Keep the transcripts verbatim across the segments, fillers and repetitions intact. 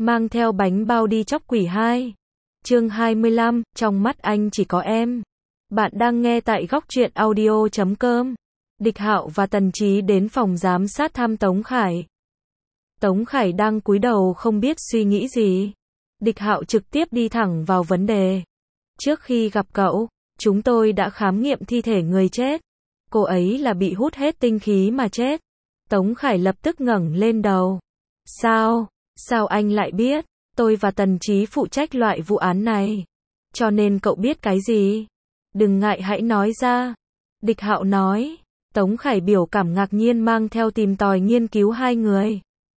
mang theo bánh bao đi chóc quỷ hai. Chương hai mươi lăm, trong mắt anh chỉ có em. Bạn đang nghe tại góc truyện audio chấm com. Địch Hạo và Tần Chí đến phòng giám sát thăm Tống Khải. Tống Khải đang cúi đầu không biết suy nghĩ gì. Địch Hạo trực tiếp đi thẳng vào vấn đề. Trước khi gặp cậu, chúng tôi đã khám nghiệm thi thể người chết. Cô ấy là bị hút hết tinh khí mà chết. Tống Khải lập tức ngẩng lên đầu. Sao? Sao anh lại biết? Tôi và Tần Chí phụ trách loại vụ án này. Cho nên cậu biết cái gì? Đừng ngại hãy nói ra. Địch Hạo nói. Tống Khải biểu cảm ngạc nhiên mang theo tìm tòi nghiên cứu hai người.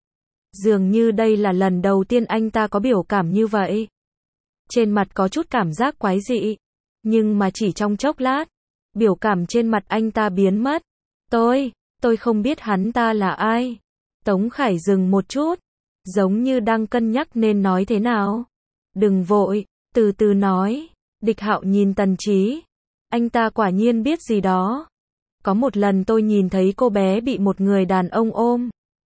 Dường như đây là lần đầu tiên anh ta có biểu cảm như vậy. Trên mặt có chút cảm giác quái dị. Nhưng mà chỉ trong chốc lát, biểu cảm trên mặt anh ta biến mất. Tôi, tôi không biết hắn ta là ai. Tống Khải dừng một chút, giống như đang cân nhắc nên nói thế nào. Đừng vội, từ từ nói. Địch Hạo nhìn Tần Chí. Anh ta quả nhiên biết gì đó. Có một lần tôi nhìn thấy cô bé bị một người đàn ông ôm.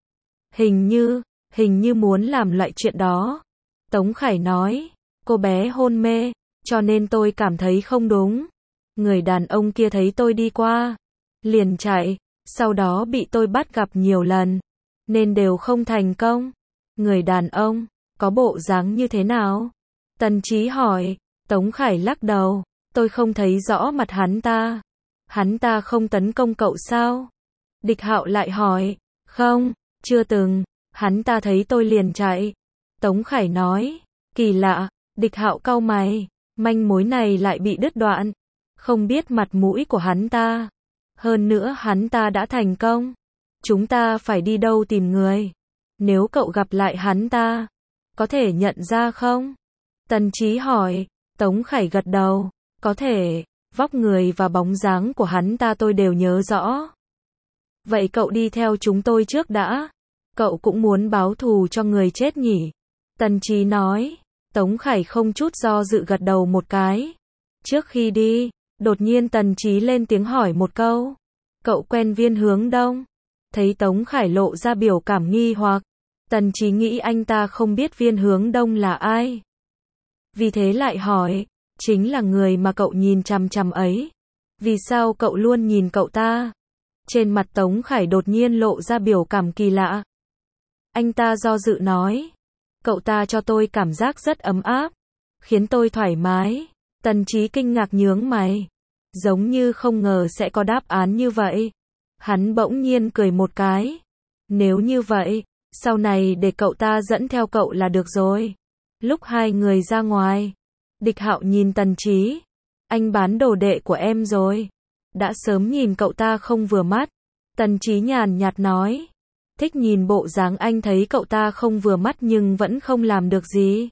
Hình như, hình như muốn làm loại chuyện đó. Tống Khải nói, cô bé hôn mê, cho nên tôi cảm thấy không đúng. Người đàn ông kia thấy tôi đi qua, liền chạy, sau đó bị tôi bắt gặp nhiều lần, nên đều không thành công. Người đàn ông, có bộ dáng như thế nào? Tần Chí hỏi. Tống Khải lắc đầu, tôi không thấy rõ mặt hắn ta. Hắn ta không tấn công cậu sao? Địch Hạo lại hỏi, không, chưa từng, hắn ta thấy tôi liền chạy. Tống Khải nói, kỳ lạ. Địch Hạo cau mày, manh mối này lại bị đứt đoạn. Không biết mặt mũi của hắn ta. Hơn nữa hắn ta đã thành công. Chúng ta phải đi đâu tìm người? Nếu cậu gặp lại hắn ta, có thể nhận ra không? Tần Chí hỏi. Tống Khải gật đầu, có thể, vóc người và bóng dáng của hắn ta tôi đều nhớ rõ. Vậy cậu đi theo chúng tôi trước đã. Cậu cũng muốn báo thù cho người chết nhỉ? Tần Chí nói. Tống Khải không chút do dự gật đầu một cái. Trước khi đi, đột nhiên Tần Chí lên tiếng hỏi một câu. Cậu quen Viên Hướng Đông? Thấy Tống Khải lộ ra biểu cảm nghi hoặc, Tần Chí nghĩ anh ta không biết Viên Hướng Đông là ai. Vì thế lại hỏi, chính là người mà cậu nhìn chằm chằm ấy. Vì sao cậu luôn nhìn cậu ta? Trên mặt Tống Khải đột nhiên lộ ra biểu cảm kỳ lạ. Anh ta do dự nói. Cậu ta cho tôi cảm giác rất ấm áp, khiến tôi thoải mái. Tần Chí kinh ngạc nhướng mày, giống như không ngờ sẽ có đáp án như vậy. Hắn bỗng nhiên cười một cái. Nếu như vậy, sau này để cậu ta dẫn theo cậu là được rồi. Lúc hai người ra ngoài, Địch Hạo nhìn Tần Chí. Anh bán đồ đệ của em rồi. Đã sớm nhìn cậu ta không vừa mắt. Tần Chí nhàn nhạt nói. Thích nhìn bộ dáng anh thấy cậu ta không vừa mắt nhưng vẫn không làm được gì.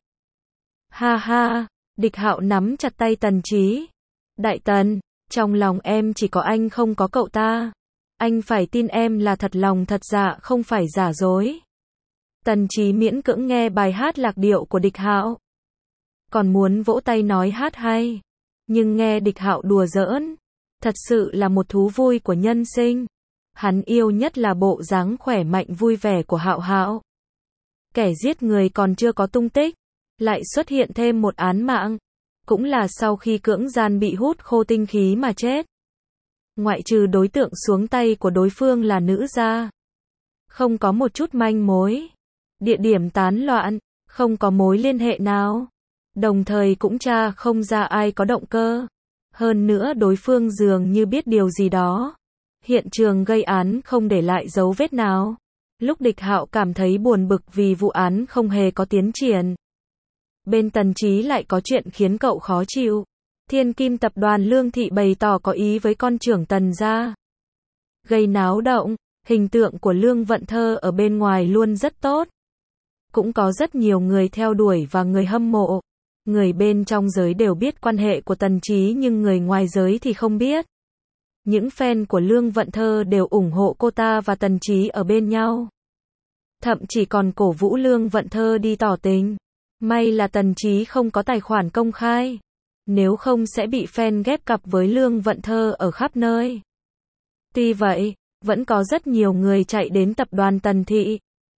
Ha ha, Địch Hạo nắm chặt tay Tần Chí. Đại Tần, trong lòng em chỉ có anh không có cậu ta. Anh phải tin em là thật lòng thật dạ không phải giả dối. Tần Chí miễn cưỡng nghe bài hát lạc điệu của Địch Hạo. Còn muốn vỗ tay nói hát hay. Nhưng nghe Địch Hạo đùa giỡn, thật sự là một thú vui của nhân sinh. Hắn yêu nhất là bộ dáng khỏe mạnh vui vẻ của Hạo Hạo. Kẻ giết người còn chưa có tung tích, lại xuất hiện thêm một án mạng. Cũng là sau khi cưỡng gian bị hút khô tinh khí mà chết. Ngoại trừ đối tượng xuống tay của đối phương là nữ ra. Không có một chút manh mối. Địa điểm tán loạn, không có mối liên hệ nào. Đồng thời cũng tra không ra ai có động cơ. Hơn nữa đối phương dường như biết điều gì đó. Hiện trường gây án không để lại dấu vết nào. Lúc Địch Hạo cảm thấy buồn bực vì vụ án không hề có tiến triển. Bên Tần Chí lại có chuyện khiến cậu khó chịu. Thiên Kim tập đoàn Lương Thị bày tỏ có ý với con trưởng Tần gia. Gây náo động, hình tượng của Lương Vận Thơ ở bên ngoài luôn rất tốt. Cũng có rất nhiều người theo đuổi và người hâm mộ. Người bên trong giới đều biết quan hệ của Tần Chí nhưng người ngoài giới thì không biết. Những fan của Lương Vận Thơ đều ủng hộ cô ta và Tần Chí ở bên nhau. Thậm chí còn cổ vũ Lương Vận Thơ đi tỏ tình. May là Tần Chí không có tài khoản công khai. Nếu không sẽ bị fan ghép cặp với Lương Vận Thơ ở khắp nơi. Tuy vậy, vẫn có rất nhiều người chạy đến tập đoàn Tần Thị.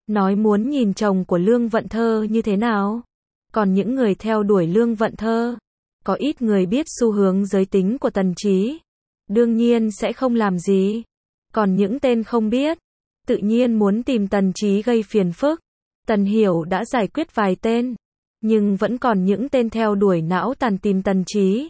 nói muốn nhìn chồng của Lương Vận Thơ như thế nào. Còn những người theo đuổi Lương Vận Thơ, có ít người biết xu hướng giới tính của Tần Chí, đương nhiên sẽ không làm gì. Còn những tên không biết, tự nhiên muốn tìm Tần Chí gây phiền phức. Tần Hiểu đã giải quyết vài tên, nhưng vẫn còn những tên theo đuổi não tàn tìm Tần Chí,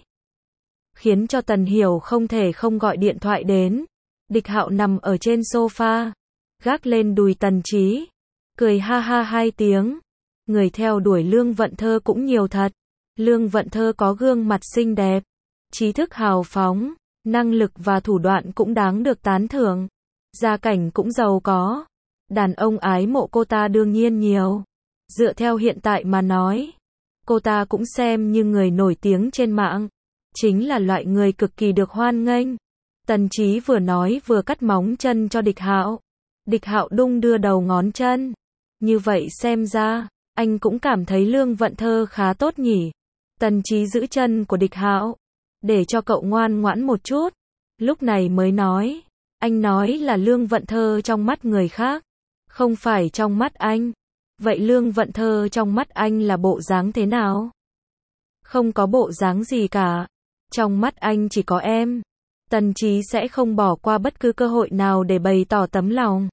khiến cho Tần Hiểu không thể không gọi điện thoại đến. Địch Hạo nằm ở trên sofa, gác lên đùi Tần Chí, cười ha ha hai tiếng. Người theo đuổi Lương Vận Thơ cũng nhiều thật. Lương Vận Thơ có gương mặt xinh đẹp, trí thức hào phóng, năng lực và thủ đoạn cũng đáng được tán thưởng. Gia cảnh cũng giàu có. Đàn ông ái mộ cô ta đương nhiên nhiều. Dựa theo hiện tại mà nói, cô ta cũng xem như người nổi tiếng trên mạng. Chính là loại người cực kỳ được hoan nghênh. Tần Chí vừa nói vừa cắt móng chân cho Địch Hạo. Địch Hạo đung đưa đầu ngón chân. Như vậy xem ra, anh cũng cảm thấy Lương Vận Thơ khá tốt nhỉ. Tần Chí giữ chân của Địch Hạo, để cho cậu ngoan ngoãn một chút. Lúc này mới nói, anh nói là Lương Vận Thơ trong mắt người khác, không phải trong mắt anh. Vậy Lương Vận Thơ trong mắt anh là bộ dáng thế nào? Không có bộ dáng gì cả. Trong mắt anh chỉ có em. Tần Chí sẽ không bỏ qua bất cứ cơ hội nào để bày tỏ tấm lòng.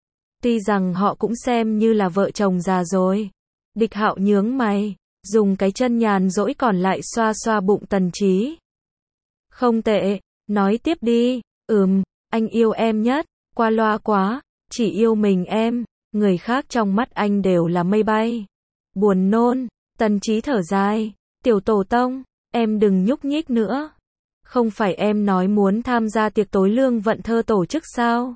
Tuy rằng họ cũng xem như là vợ chồng già rồi. Địch Hạo nhướng mày, dùng cái chân nhàn rỗi còn lại xoa xoa bụng Tần Chí. Không tệ, nói tiếp đi. Ừm, anh yêu em nhất, qua loa quá, chỉ yêu mình em, người khác trong mắt anh đều là mây bay. Buồn nôn. Tần Chí thở dài, tiểu tổ tông, em đừng nhúc nhích nữa. Không phải em nói muốn tham gia tiệc tối Lương Vận Thơ tổ chức sao?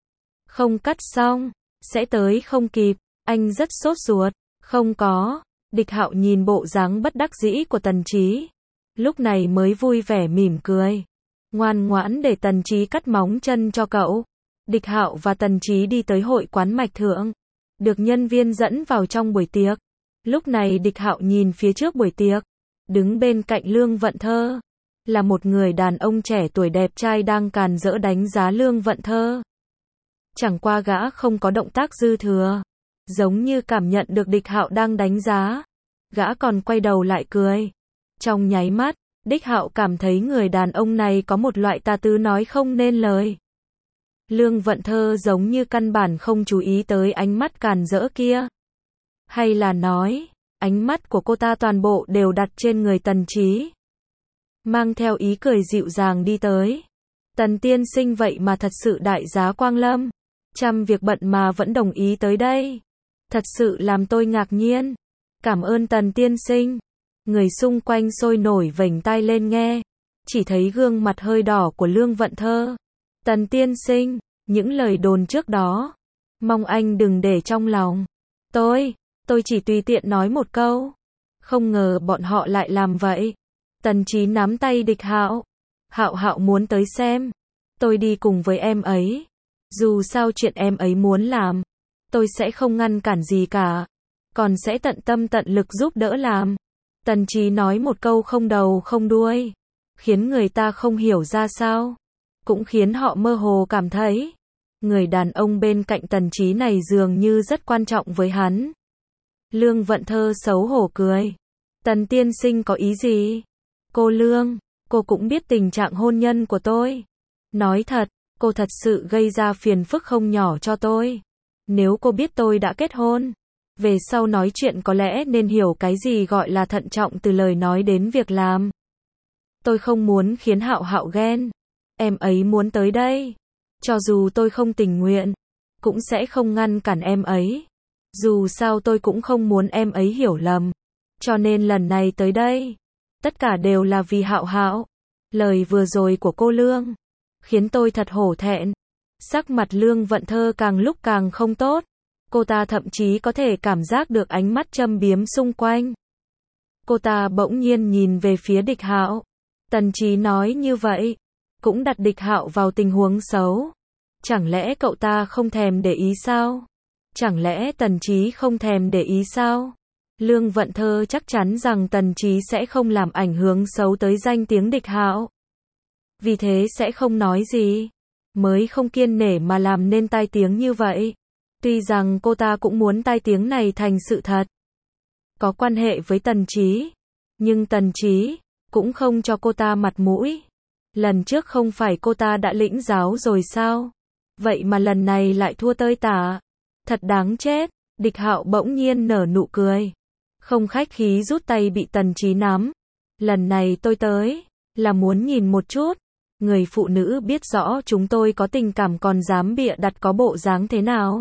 Không cắt xong, sẽ tới không kịp, anh rất sốt ruột. Không có. Địch Hạo nhìn bộ dáng bất đắc dĩ của Tần Chí, lúc này mới vui vẻ mỉm cười. Ngoan ngoãn để Tần Chí cắt móng chân cho cậu. Địch Hạo và Tần Chí đi tới hội quán Mạch Thượng, được nhân viên dẫn vào trong buổi tiệc. Lúc này Địch Hạo nhìn phía trước buổi tiệc, đứng bên cạnh Lương Vận Thơ, là một người đàn ông trẻ tuổi đẹp trai đang càn rỡ đánh giá Lương Vận Thơ. Chẳng qua gã không có động tác dư thừa, giống như cảm nhận được Địch Hạo đang đánh giá, gã còn quay đầu lại cười. Trong nháy mắt, Địch Hạo cảm thấy người đàn ông này có một loại tà tư nói không nên lời. Lương Vận Thơ giống như căn bản không chú ý tới ánh mắt càn rỡ kia. Hay là nói, ánh mắt của cô ta toàn bộ đều đặt trên người Tần Chí. Mang theo ý cười dịu dàng đi tới. Tần tiên sinh vậy mà thật sự đại giá quang lâm. Trăm việc bận mà vẫn đồng ý tới đây. Thật sự làm tôi ngạc nhiên. Cảm ơn Tần tiên sinh. Người xung quanh sôi nổi vểnh tai lên nghe. Chỉ thấy gương mặt hơi đỏ của Lương Vận Thơ. Tần tiên sinh, những lời đồn trước đó, mong anh đừng để trong lòng. Tôi, tôi chỉ tùy tiện nói một câu. Không ngờ bọn họ lại làm vậy. Tần Chí nắm tay Địch Hạo. Hạo Hạo muốn tới xem. Tôi đi cùng với em ấy. Dù sao chuyện em ấy muốn làm, tôi sẽ không ngăn cản gì cả. Còn sẽ tận tâm tận lực giúp đỡ làm. Tần Chí nói một câu không đầu không đuôi, khiến người ta không hiểu ra sao. Cũng khiến họ mơ hồ cảm thấy, người đàn ông bên cạnh Tần Chí này dường như rất quan trọng với hắn. Lương Vận Thơ xấu hổ cười. Tần tiên sinh có ý gì? Cô Lương, cô cũng biết tình trạng hôn nhân của tôi. Nói thật, cô thật sự gây ra phiền phức không nhỏ cho tôi. Nếu cô biết tôi đã kết hôn, về sau nói chuyện có lẽ nên hiểu cái gì gọi là thận trọng từ lời nói đến việc làm. Tôi không muốn khiến Hạo Hạo ghen. Em ấy muốn tới đây. Cho dù tôi không tình nguyện, cũng sẽ không ngăn cản em ấy. Dù sao tôi cũng không muốn em ấy hiểu lầm. Cho nên lần này tới đây, tất cả đều là vì Hạo Hạo. Lời vừa rồi của cô Lương khiến tôi thật hổ thẹn. Sắc mặt Lương Vận Thơ càng lúc càng không tốt. Cô ta thậm chí có thể cảm giác được ánh mắt châm biếm xung quanh. Cô ta bỗng nhiên nhìn về phía Địch Hạo. Tần Chí nói như vậy, cũng đặt Địch Hạo vào tình huống xấu. Chẳng lẽ cậu ta không thèm để ý sao? Chẳng lẽ Tần Chí không thèm để ý sao? Lương Vận Thơ chắc chắn rằng Tần Chí sẽ không làm ảnh hưởng xấu tới danh tiếng Địch Hạo. Vì thế sẽ không nói gì. Mới không kiên nể mà làm nên tai tiếng như vậy. Tuy rằng cô ta cũng muốn tai tiếng này thành sự thật. Có quan hệ với Tần Chí. Nhưng Tần Chí cũng không cho cô ta mặt mũi. Lần trước không phải cô ta đã lĩnh giáo rồi sao? Vậy mà lần này lại thua tơi tả. Thật đáng chết. Địch Hạo bỗng nhiên nở nụ cười. Không khách khí rút tay bị Tần Chí nắm. Lần này tôi tới là muốn nhìn một chút. Người phụ nữ biết rõ chúng tôi có tình cảm còn dám bịa đặt có bộ dáng thế nào.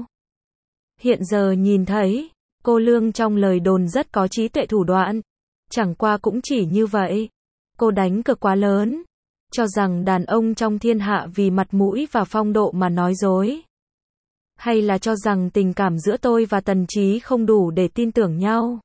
Hiện giờ nhìn thấy, cô Lương trong lời đồn rất có trí tuệ thủ đoạn. Chẳng qua cũng chỉ như vậy. Cô đánh cược quá lớn. Cho rằng đàn ông trong thiên hạ vì mặt mũi và phong độ mà nói dối. Hay là cho rằng tình cảm giữa tôi và Tần Chí không đủ để tin tưởng nhau.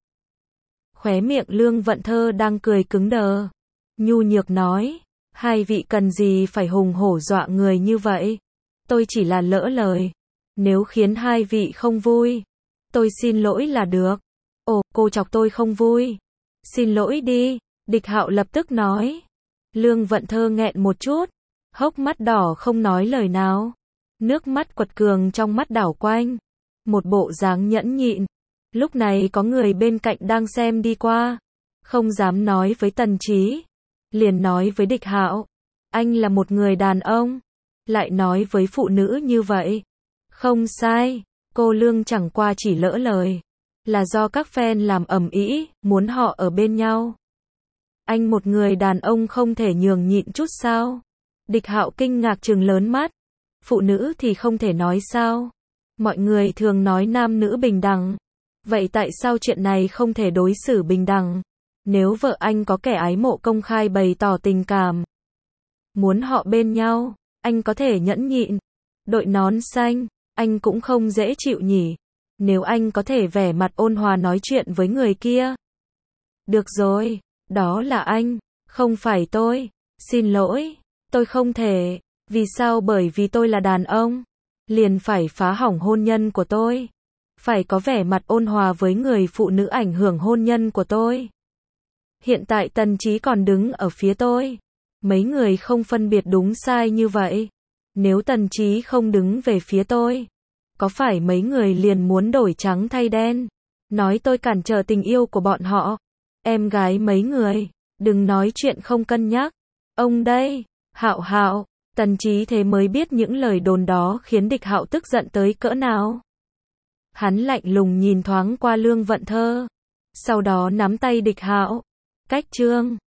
Khóe miệng Lương Vận Thơ đang cười cứng đờ. Nhu nhược nói. Hai vị cần gì phải hùng hổ dọa người như vậy? Tôi chỉ là lỡ lời. Nếu khiến hai vị không vui, tôi xin lỗi là được. Ồ, cô chọc tôi không vui. Xin lỗi đi, Địch Hạo lập tức nói. Lương Vận Thơ nghẹn một chút, hốc mắt đỏ không nói lời nào. Nước mắt quật cường trong mắt đảo quanh. Một bộ dáng nhẫn nhịn. Lúc này có người bên cạnh đang xem đi qua. Không dám nói với Tần Chí. Liền nói với Địch Hạo. Anh là một người đàn ông. Lại nói với phụ nữ như vậy. Không sai. Cô Lương chẳng qua chỉ lỡ lời. Là do các fan làm ầm ĩ, muốn họ ở bên nhau. Anh một người đàn ông không thể nhường nhịn chút sao? Địch Hạo kinh ngạc trừng lớn mắt. Phụ nữ thì không thể nói sao? Mọi người thường nói nam nữ bình đẳng. Vậy tại sao chuyện này không thể đối xử bình đẳng? Nếu vợ anh có kẻ ái mộ công khai bày tỏ tình cảm, muốn họ bên nhau, anh có thể nhẫn nhịn. Đội nón xanh, anh cũng không dễ chịu nhỉ. Nếu anh có thể vẻ mặt ôn hòa nói chuyện với người kia. Được rồi, đó là anh, không phải tôi. Xin lỗi, tôi không thể. Vì sao? Bởi vì tôi là đàn ông, liền phải phá hỏng hôn nhân của tôi. Phải có vẻ mặt ôn hòa với người phụ nữ ảnh hưởng hôn nhân của tôi. Hiện tại Tần Chí còn đứng ở phía tôi. Mấy người không phân biệt đúng sai như vậy. Nếu Tần Chí không đứng về phía tôi, có phải mấy người liền muốn đổi trắng thay đen? Nói tôi cản trở tình yêu của bọn họ. Em gái mấy người, đừng nói chuyện không cân nhắc. Ông đây, Hạo Hạo, Tần Chí thế mới biết những lời đồn đó khiến Địch Hạo tức giận tới cỡ nào. Hắn lạnh lùng nhìn thoáng qua Lương Vận Thơ, sau đó nắm tay Địch Hạo. Cách chương